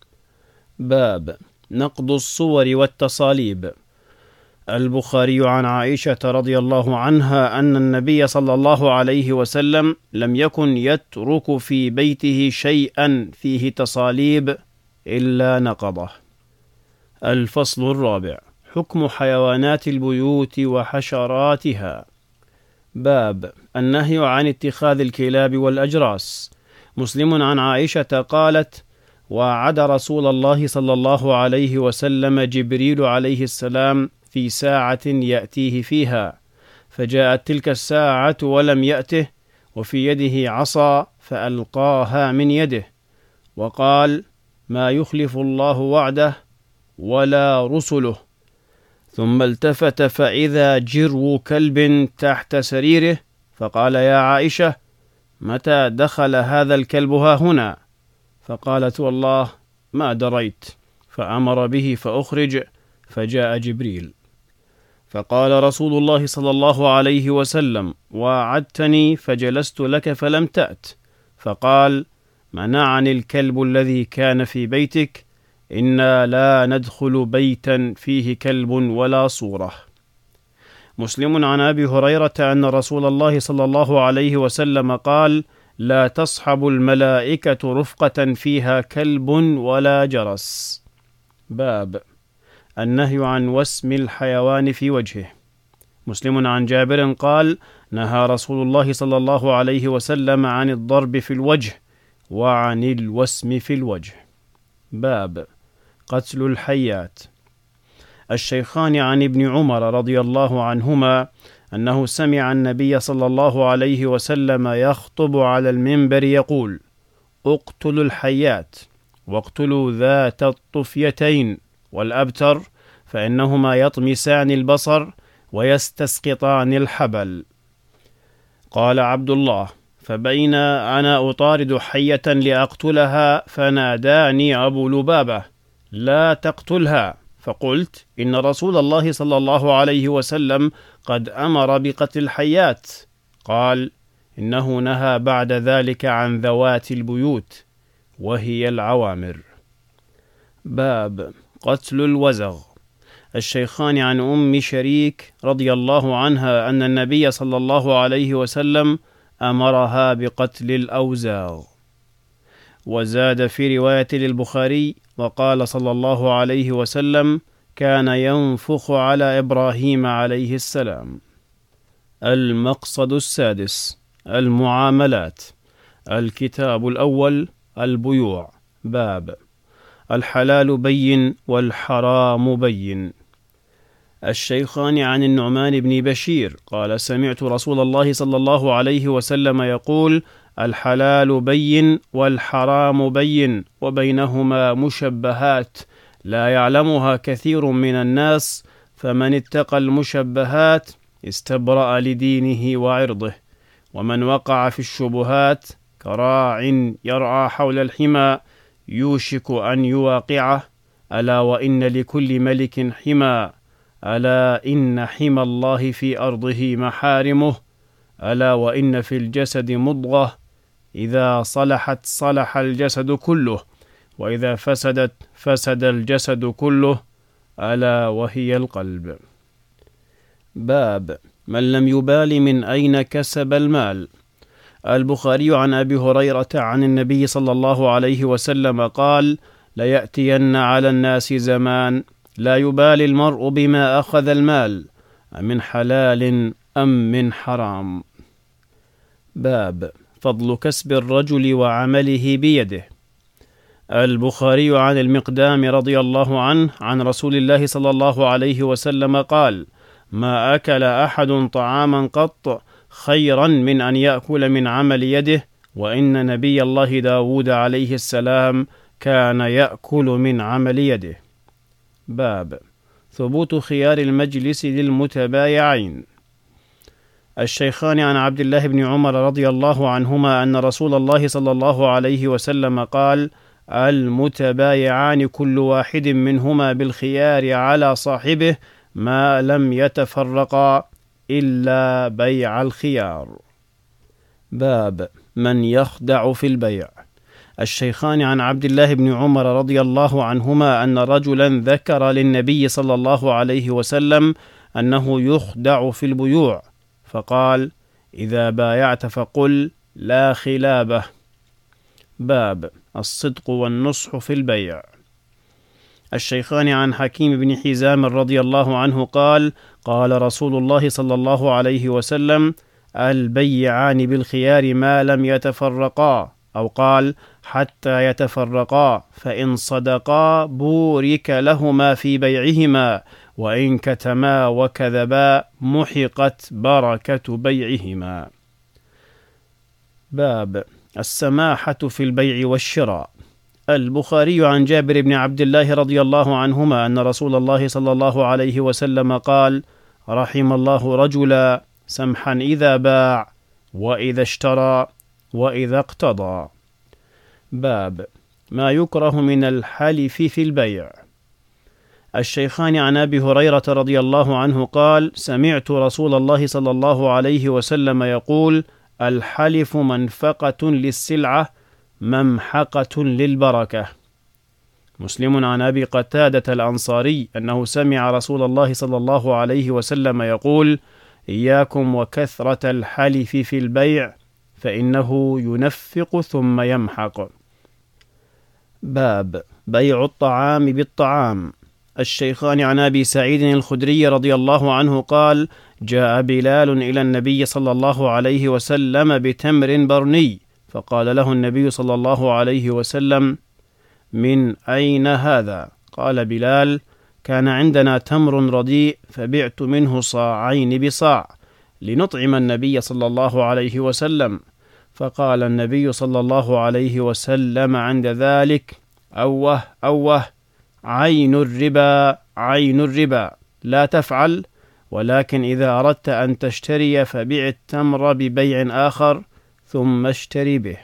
باب نقض الصور والتصاليب. البخاري عن عائشة رضي الله عنها أن النبي صلى الله عليه وسلم لم يكن يترك في بيته شيئا فيه تصاليب إلا نقضه. الفصل الرابع: حكم حيوانات البيوت وحشراتها. باب النهي عن اتخاذ الكلاب والأجراس. مسلم عن عائشة قالت: وعد رسول الله صلى الله عليه وسلم جبريل عليه السلام في ساعة يأتيه فيها، فجاءت تلك الساعة ولم يأته، وفي يده عصا فألقاها من يده، وقال: ما يخلف الله وعده ولا رسله. ثم التفت فإذا جرو كلب تحت سريره، فقال: يا عائشة، متى دخل هذا الكلب ها هنا؟ فقالت: والله ما دريت. فأمر به فأخرج، فجاء جبريل، فقال رسول الله صلى الله عليه وسلم: وعدتني فجلست لك فلم تأت. فقال: منعني الكلب الذي كان في بيتك، إنا لا ندخل بيتا فيه كلب ولا صورة. مسلم عن أبي هريرة أن رسول الله صلى الله عليه وسلم قال: لا تصحب الملائكة رفقة فيها كلب ولا جرس. باب النهي عن وسم الحيوان في وجهه. مسلم عن جابر قال: نهى رسول الله صلى الله عليه وسلم عن الضرب في الوجه وعن الوسم في الوجه. باب قتل الحيات. الشيخان عن ابن عمر رضي الله عنهما أنه سمع النبي صلى الله عليه وسلم يخطب على المنبر يقول: اقتلوا الحيات واقتلوا ذات الطفيتين والأبتر، فإنهما يطمسان البصر ويستسقطان الحبل. قال عبد الله: فبين أنا أطارد حية لأقتلها فناداني أبو لبابة: لا تقتلها. فقلت: إن رسول الله صلى الله عليه وسلم قد أمر بقتل الحيات. قال: إنه نهى بعد ذلك عن ذوات البيوت وهي العوامر. باب قتل الوزغ. الشيخان عن أم شريك رضي الله عنها أن النبي صلى الله عليه وسلم أمرها بقتل الأوزاغ. وزاد في رواية للبخاري: وقال صلى الله عليه وسلم: كان ينفخ على إبراهيم عليه السلام. المقصد السادس: المعاملات. الكتاب الأول: البيوع. باب الحلال بين والحرام بين. الشيخان عن النعمان بن بشير قال: سمعت رسول الله صلى الله عليه وسلم يقول: الحلال بين والحرام بين وبينهما مشبهات لا يعلمها كثير من الناس، فمن اتقى المشبهات استبرأ لدينه وعرضه، ومن وقع في الشبهات كراع يرعى حول الحمى يوشك أن يواقعه. ألا وإن لكل ملك حمى، ألا إن حمى الله في أرضه محارمه، ألا وإن في الجسد مضغة إذا صلحت صلح الجسد كله، وإذا فسدت فسد الجسد كله، ألا وهي القلب. باب من لم يبال من أين كسب المال. البخاري عن أبي هريرة عن النبي صلى الله عليه وسلم قال: ليأتين على الناس زمان لا يبالي المرء بما أخذ المال من حلال أم من حرام. باب فضل كسب الرجل وعمله بيده. البخاري عن المقدام رضي الله عنه عن رسول الله صلى الله عليه وسلم قال: ما أكل أحد طعاما قط خيرا من أن يأكل من عمل يده، وإن نبي الله داود عليه السلام كان يأكل من عمل يده. باب ثبوت خيار المجلس للمتبايعين. الشيخان عن عبد الله بن عمر رضي الله عنهما أن رسول الله صلى الله عليه وسلم قال: المتبايعان كل واحد منهما بالخيار على صاحبه ما لم يتفرقا إلا بيع الخيار. باب من يخدع في البيع. الشيخان عن عبد الله بن عمر رضي الله عنهما أن رجلا ذكر للنبي صلى الله عليه وسلم أنه يخدع في البيوع، فقال: إذا بايعت فقل لا خلابه. باب الصدق والنصح في البيع. الشيخان عن حكيم بن حزام رضي الله عنه قال: قال رسول الله صلى الله عليه وسلم: البيعان بالخيار ما لم يتفرقا، أو قال: حتى يتفرقا، فإن صدقا بورك لهما في بيعهما، وإن كتما وكذبا محقت بركة بيعهما. باب السماحة في البيع والشراء. البخاري عن جابر بن عبد الله رضي الله عنهما أن رسول الله صلى الله عليه وسلم قال: رحم الله رجلا سمحا إذا باع وإذا اشترى وإذا اقتضى. باب ما يكره من الحلف في البيع. الشيخان عن أبي هريرة رضي الله عنه قال: سمعت رسول الله صلى الله عليه وسلم يقول: الحلف منفقة للسلعة ممحقة للبركة. مسلم عن أبي قتادة الأنصاري أنه سمع رسول الله صلى الله عليه وسلم يقول: إياكم وكثرة الحلف في البيع فإنه ينفق ثم يمحق. باب بيع الطعام بالطعام. الشيخان عن أبي سعيد الخدري رضي الله عنه قال: جاء بلال إلى النبي صلى الله عليه وسلم بتمر برني، فقال له النبي صلى الله عليه وسلم: من أين هذا؟ قال بلال: كان عندنا تمر رديء فبعت منه صاعين بصاع لنطعم النبي صلى الله عليه وسلم. فقال النبي صلى الله عليه وسلم عند ذلك: أوه أوه، عين الربا عين الربا، لا تفعل، ولكن إذا أردت أن تشتري فبيع التمر ببيع آخر ثم اشتري به.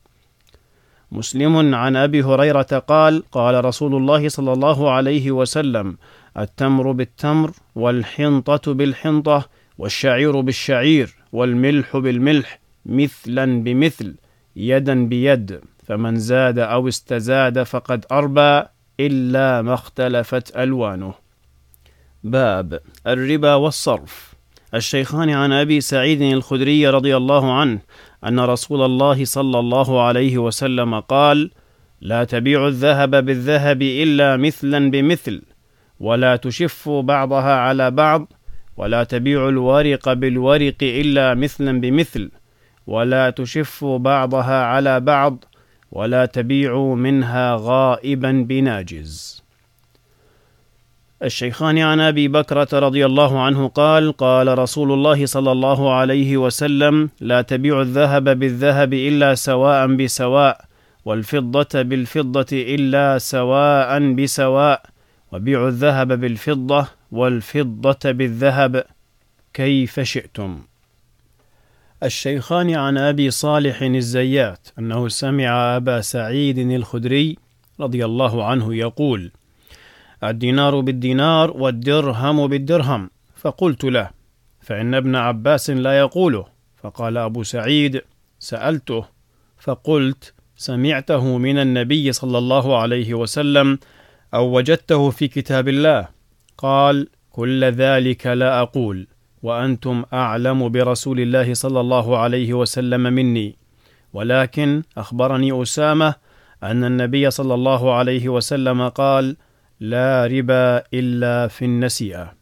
مسلم عن أبي هريرة قال: قال رسول الله صلى الله عليه وسلم: التمر بالتمر، والحنطة بالحنطة، والشعير بالشعير، والملح بالملح، مثلا بمثل، يدا بيد، فمن زاد أو استزاد فقد أربى إلا ما اختلفت ألوانه. باب الربا والصرف. الشيخان عن أبي سعيد الخدري رضي الله عنه أن رسول الله صلى الله عليه وسلم قال: لا تبيع الذهب بالذهب إلا مثلا بمثل، ولا تشف بعضها على بعض، ولا تبيع الورق بالورق إلا مثلا بمثل، ولا تشف بعضها على بعض، ولا تبيع منها غائبا بناجز. الشيخان عن أبي بكرة رضي الله عنه قال: قال رسول الله صلى الله عليه وسلم: لا تبيع الذهب بالذهب إلا سواء بسواء، والفضة بالفضة إلا سواء بسواء، وبيعوا الذهب بالفضة والفضة بالذهب كيف شئتم. الشيخان عن أبي صالح الزيات أنه سمع أبا سعيد الخدري رضي الله عنه يقول: الدينار بالدينار والدرهم بالدرهم. فقلت له: فإن ابن عباس لا يقوله. فقال أبو سعيد: سألته فقلت: سمعته من النبي صلى الله عليه وسلم أو وجدته في كتاب الله؟ قال: كل ذلك لا أقول، وأنتم أعلم برسول الله صلى الله عليه وسلم مني، ولكن أخبرني أسامة أن النبي صلى الله عليه وسلم قال: لا ربا إلا في النسيئة.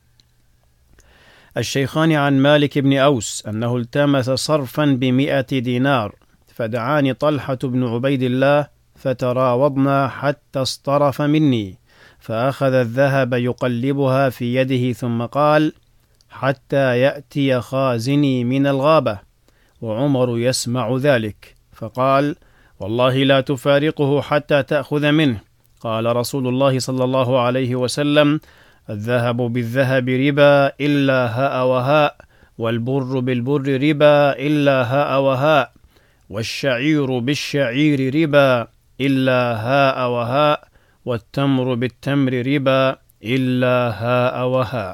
الشيخان عن مالك بن أوس أنه التمس صرفا بمئة دينار، فدعاني طلحة بن عبيد الله فتراوضنا حتى اصطرف مني، فأخذ الذهب يقلبها في يده ثم قال: حتى يأتي خازني من الغابة. وعمر يسمع ذلك فقال: والله لا تفارقه حتى تأخذ منه. قال رسول الله صلى الله عليه وسلم: الذهب بالذهب ربا إلا هاء وهاء، والبر بالبر ربا إلا هاء وهاء، والشعير بالشعير ربا إلا هاء وهاء، والتمر بالتمر ربا إلا هاء وهاء.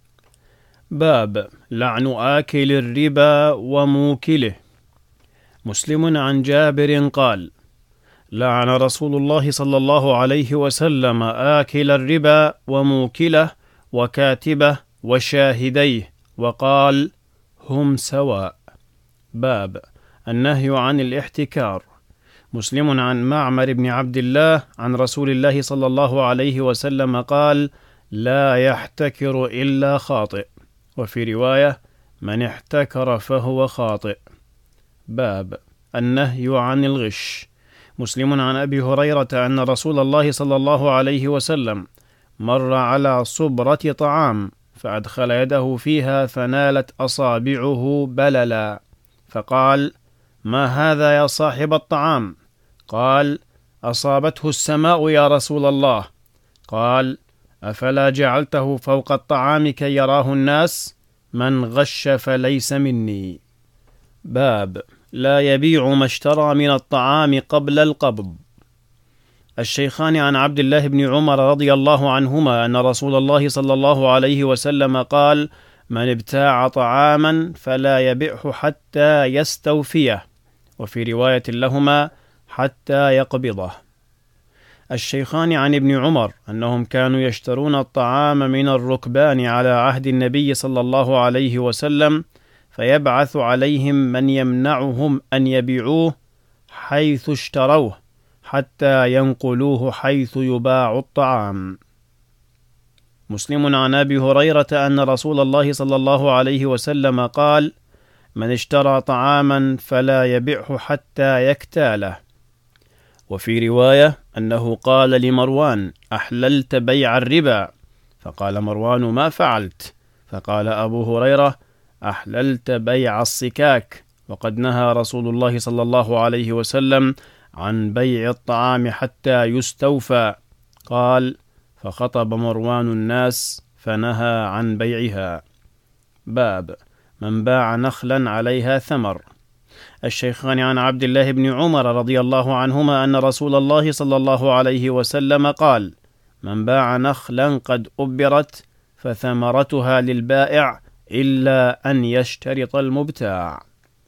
باب لعن آكل الربا وموكله. مسلم عن جابر قال: لعن رسول الله صلى الله عليه وسلم آكل الربا وموكله وكاتبه وشاهديه، وقال: هم سواء. باب النهي عن الاحتكار. مسلم عن معمر بن عبد الله عن رسول الله صلى الله عليه وسلم قال: لا يحتكر إلا خاطئ، وفي رواية: من احتكر فهو خاطئ. باب النهي عن الغش. مسلم عن أبي هريرة أن رسول الله صلى الله عليه وسلم مر على صبرة طعام فأدخل يده فيها فنالت أصابعه بللا، فقال: ما هذا يا صاحب الطعام؟ قال: أصابته السماء يا رسول الله. قال: أفلا جعلته فوق الطعام كي يراه الناس؟ من غش فليس مني. باب لا يبيع ما اشترى من الطعام قبل القبض. الشيخان عن عبد الله بن عمر رضي الله عنهما أن رسول الله صلى الله عليه وسلم قال: من ابتاع طعاما فلا يبيعه حتى يستوفيه، وفي رواية لهما: حتى يقبضه. الشيخان عن ابن عمر أنهم كانوا يشترون الطعام من الركبان على عهد النبي صلى الله عليه وسلم، فيبعث عليهم من يمنعهم أن يبيعوه حيث اشتروه حتى ينقلوه حيث يباع الطعام. مسلم عن أبي هريرة أن رسول الله صلى الله عليه وسلم قال: من اشترى طعاما فلا يبيعه حتى يكتاله. وفي رواية أنه قال لمروان: أحللت بيع الربا؟ فقال مروان: ما فعلت؟ فقال أبو هريرة: أحللت بيع الصكاك، وقد نهى رسول الله صلى الله عليه وسلم عن بيع الطعام حتى يستوفى. قال: فخطب مروان الناس فنهى عن بيعها. باب من باع نخلا عليها ثمر. الشيخان عن عبد الله بن عمر رضي الله عنهما أن رسول الله صلى الله عليه وسلم قال: من باع نخلا قد أبرت فثمرتها للبائع إلا أن يشترط المبتاع.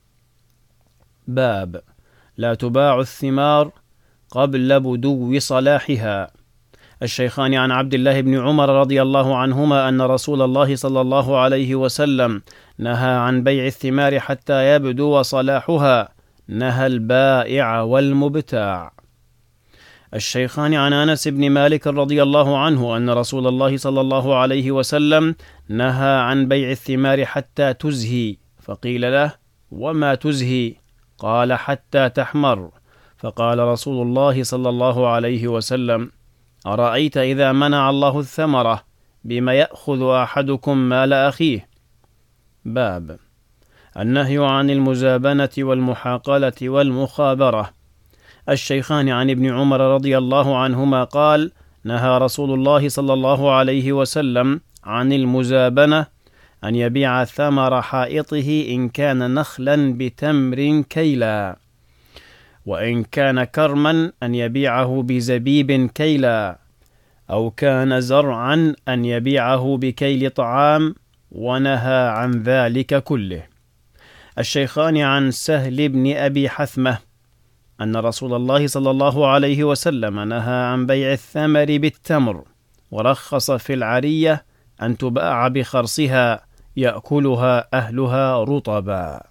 باب لا تباع الثمار قبل بدو صلاحها. الشيخان عن عبد الله بن عمر رضي الله عنهما أن رسول الله صلى الله عليه وسلم نهى عن بيع الثمار حتى يبدو صلاحها، نهى البائع والمبتاع. الشيخان عن أنس بن مالك رضي الله عنه أن رسول الله صلى الله عليه وسلم نهى عن بيع الثمار حتى تزهي، فقيل له: وما تزهي؟ قال: حتى تحمر. فقال رسول الله صلى الله عليه وسلم: أرأيت إذا منع الله الثمرة بما يأخذ أحدكم مال أخيه؟ باب النهي عن المزابنة والمحاقلة والمخابرة. الشيخان عن ابن عمر رضي الله عنهما قال: نهى رسول الله صلى الله عليه وسلم عن المزابنة، أن يبيع ثمر حائطه إن كان نخلا بتمر كيلا، وإن كان كرما أن يبيعه بزبيب كيلا، أو كان زرعا أن يبيعه بكيل طعام، ونهى عن ذلك كله. الشيخان عن سهل بن أبي حثمة أن رسول الله صلى الله عليه وسلم نهى عن بيع الثمر بالتمر، ورخص في العرية أن تباع بخرصها يأكلها أهلها رطبا.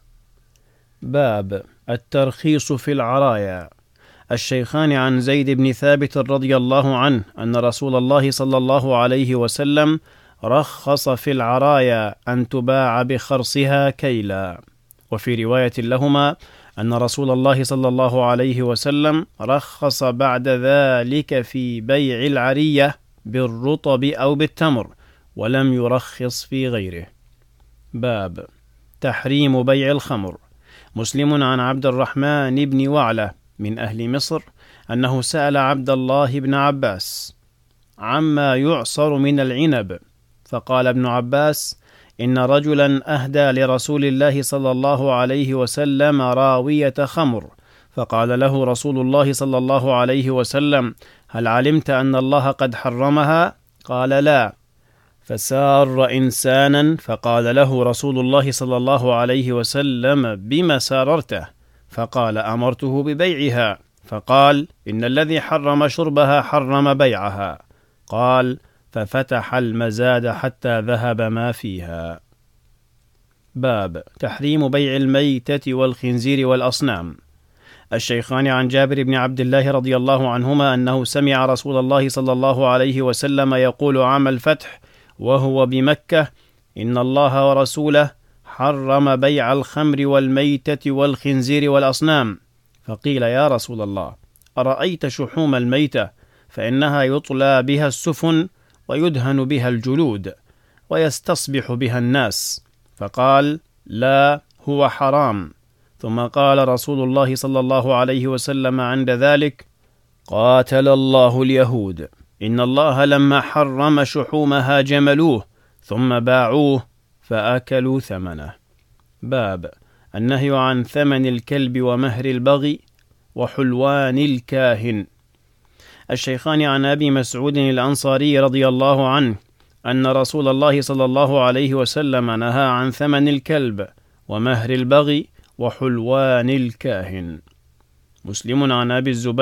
باب الترخيص في العرايا. الشيخان عن زيد بن ثابت رضي الله عنه أن رسول الله صلى الله عليه وسلم رخص في العرايا أن تباع بخرصها كيلا. وفي رواية لهما أن رسول الله صلى الله عليه وسلم رخص بعد ذلك في بيع العرية بالرطب أو بالتمر، ولم يرخص في غيره. باب تحريم بيع الخمر. مسلم عن عبد الرحمن بن وعلة من أهل مصر أنه سأل عبد الله بن عباس عما يعصر من العنب، فقال ابن عباس: إن رجلا أهدى لرسول الله صلى الله عليه وسلم راوية خمر، فقال له رسول الله صلى الله عليه وسلم: هل علمت أن الله قد حرمها؟ قال: لا. فسار إنسانا فقال له رسول الله صلى الله عليه وسلم: بما ساررته؟ فقال: أمرته ببيعها. فقال: إن الذي حرم شربها حرم بيعها. قال: ففتح المزاد حتى ذهب ما فيها. باب تحريم بيع الميتة والخنزير والأصنام. الشيخان عن جابر بن عبد الله رضي الله عنهما أنه سمع رسول الله صلى الله عليه وسلم يقول عام الفتح وهو بمكة: إن الله ورسوله حرم بيع الخمر والميتة والخنزير والأصنام. فقيل: يا رسول الله، أرأيت شحوم الميتة؟ فإنها يطلى بها السفن ويدهن بها الجلود ويستصبح بها الناس. فقال: لا، هو حرام. ثم قال رسول الله صلى الله عليه وسلم عند ذلك: قاتل الله اليهود، إن الله لما حرم شحومها جملوه ثم باعوه فأكلوا ثمنه. باب النهي عن ثمن الكلب ومهر البغي وحلوان الكاهن. الشيخان عن أبي مسعود الأنصاري رضي الله عنه أن رسول الله صلى الله عليه وسلم نهى عن ثمن الكلب ومهر البغي وحلوان الكاهن. مسلم عن أبي الزبير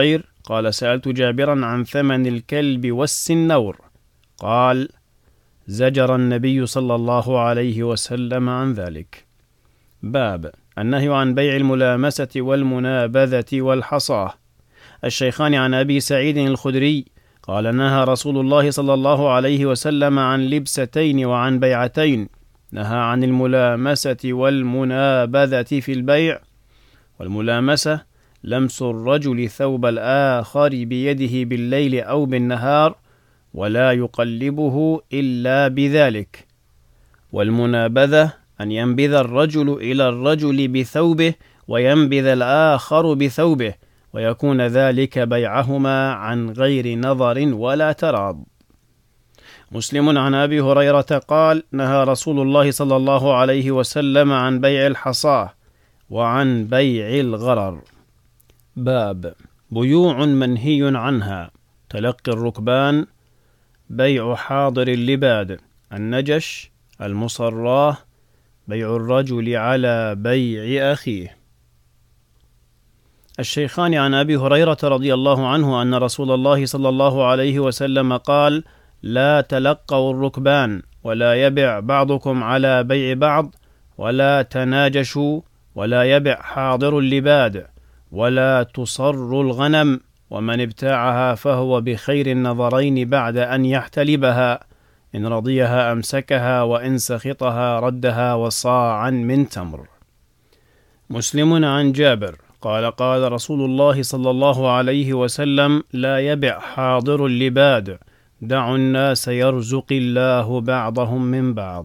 قال: سألت جابرا عن ثمن الكلب والسنور، قال: زجر النبي صلى الله عليه وسلم عن ذلك. باب النهي عن بيع الملامسة والمنابذة والحصاة. الشيخان عن أبي سعيد الخدري قال: نهى رسول الله صلى الله عليه وسلم عن لبستين وعن بيعتين. نهى عن الملامسة والمنابذة في البيع. والملامسة لمس الرجل ثوب الآخر بيده بالليل أو بالنهار ولا يقلبه إلا بذلك. والمنابذة أن ينبذ الرجل إلى الرجل بثوبه وينبذ الآخر بثوبه، ويكون ذلك بيعهما عن غير نظر ولا تراض. مسلم عن أبي هريرة قال: نهى رسول الله صلى الله عليه وسلم عن بيع الحصاة وعن بيع الغرر. باب بيوع منهي عنها: تلقي الركبان، بيع حاضر اللباد، النجش، المصراه، بيع الرجل على بيع أخيه. الشيخان عن أبي هريرة رضي الله عنه أن رسول الله صلى الله عليه وسلم قال: لا تلقوا الركبان، ولا يبع بعضكم على بيع بعض، ولا تناجشوا، ولا يبع حاضر اللباد، ولا تصر الغنم، ومن ابتاعها فهو بخير النظرين بعد أن يحتلبها، إن رضيها أمسكها، وإن سخطها ردها وصاعا من تمر. مسلم عن جابر قال: قال رسول الله صلى الله عليه وسلم: لا يبع حاضر اللباد، دعوا الناس يرزق الله بعضهم من بعض.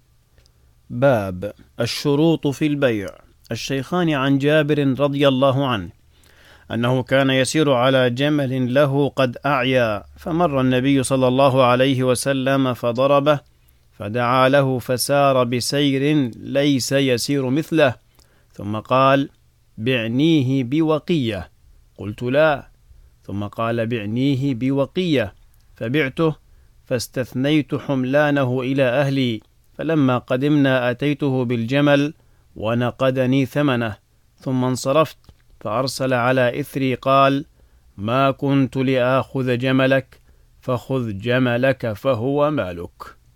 باب الشروط في البيع. الشيخان عن جابر رضي الله عنه أنه كان يسير على جمل له قد أعيا، فمر النبي صلى الله عليه وسلم فضربه، فدعا له فسار بسير ليس يسير مثله، ثم قال: بعنيه بوقية. قلت: لا. ثم قال: بعنيه بوقية، فبعته، فاستثنيت حملانه إلى أهلي، فلما قدمنا أتيته بالجمل ونقدني ثمنه، ثم انصرفت، فأرسل على إثري قال: ما كنت لآخذ جملك، فخذ جملك فهو مالك.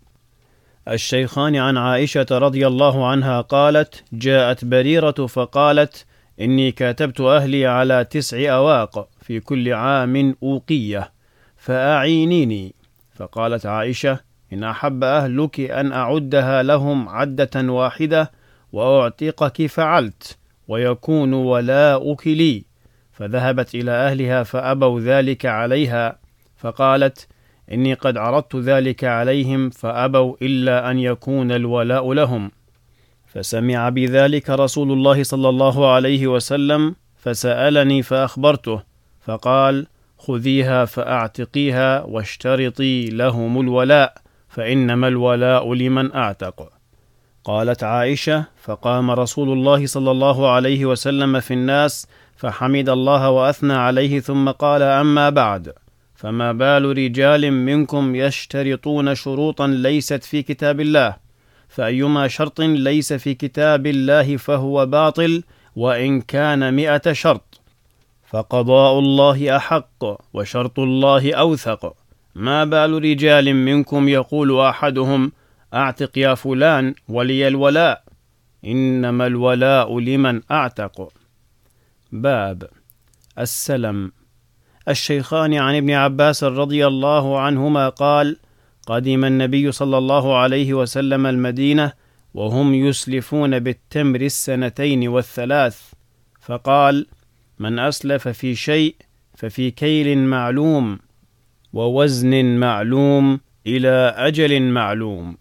الشيخان عن عائشة رضي الله عنها قالت: جاءت بريرة فقالت: إني كاتبت أهلي على تسع أواق، في كل عام أوقية، فأعينيني. فقالت عائشة: إن أحب أهلك أن أعدها لهم عدة واحدة وأعتقك فعلت، ويكون ولاؤك لي. فذهبت إلى أهلها فأبوا ذلك عليها، فقالت: إني قد عرضت ذلك عليهم فأبوا إلا أن يكون الولاء لهم. فسمع بذلك رسول الله صلى الله عليه وسلم، فسألني فأخبرته، فقال: خذيها فأعتقيها واشترطي لهم الولاء، فإنما الولاء لمن أعتق. قالت عائشة: فقام رسول الله صلى الله عليه وسلم في الناس فحمد الله وأثنى عليه، ثم قال: أما بعد، فما بال رجال منكم يشترطون شروطا ليست في كتاب الله، فأيما شرط ليس في كتاب الله فهو باطل، وإن كان مئة شرط، فقضاء الله أحق وشرط الله أوثق. ما بال رجال منكم يقول أحدهم: أعتق يا فلان ولي الولاء، إنما الولاء لمن أعتق. باب السلم. الشيخان عن ابن عباس رضي الله عنهما قال: قدم النبي صلى الله عليه وسلم المدينة وهم يسلفون بالتمر السنتين والثلاث، فقال: من أسلف في شيء ففي كيل معلوم ووزن معلوم إلى أجل معلوم.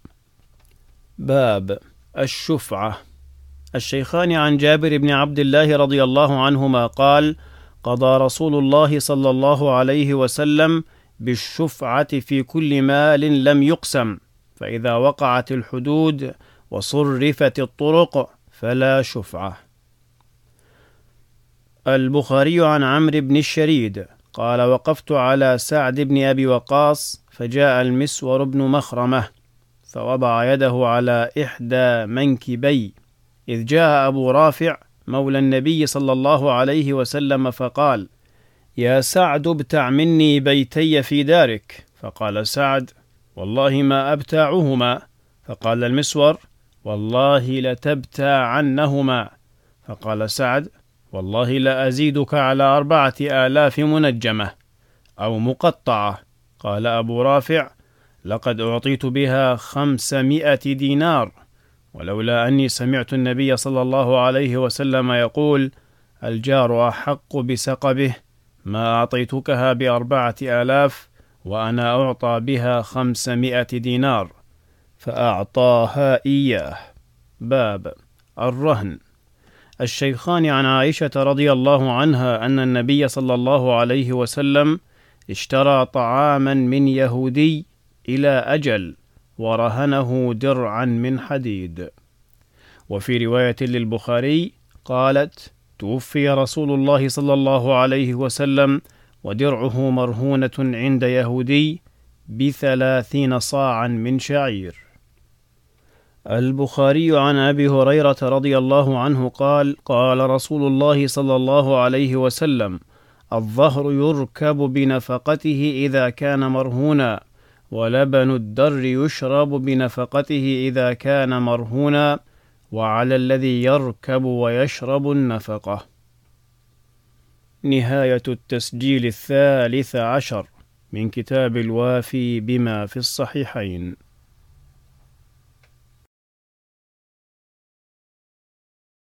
باب الشفعة. الشيخان عن جابر بن عبد الله رضي الله عنهما قال: قضى رسول الله صلى الله عليه وسلم بالشفعة في كل مال لم يقسم، فإذا وقعت الحدود وصرفت الطرق فلا شفعة. البخاري عن عمرو بن الشريد قال: وقفت على سعد بن أبي وقاص، فجاء المسور بن مخرمة فوضع يده على إحدى منكبي، إذ جاء أبو رافع مولى النبي صلى الله عليه وسلم فقال: يا سعد ابتع مني بيتي في دارك. فقال سعد: والله ما أبتاعهما. فقال المسور: والله لتبتاعنهما. فقال سعد: والله لا أزيدك على أربعة آلاف منجمة أو مقطعة. قال أبو رافع: لقد أعطيت بها خمسمائة دينار، ولولا أني سمعت النبي صلى الله عليه وسلم يقول: الجار أحق بسقبه، ما أعطيتكها بأربعة آلاف وأنا أعطى بها خمسمائة دينار. فأعطاها إياه. باب الرهن. الشيخان عن عائشة رضي الله عنها أن النبي صلى الله عليه وسلم اشترى طعاما من يهودي إلى أجل ورهنه درعا من حديد. وفي رواية للبخاري قالت: توفي رسول الله صلى الله عليه وسلم ودرعه مرهونة عند يهودي بثلاثين صاعا من شعير. البخاري عن أبي هريرة رضي الله عنه قال: قال رسول الله صلى الله عليه وسلم: الظهر يركب بنفقته إذا كان مرهونا، ولبن الدر يشرب بنفقته إذا كان مرهونا، وعلى الذي يركب ويشرب النفقة. نهاية التسجيل الثالث عشر من كتاب الوافي بما في الصحيحين.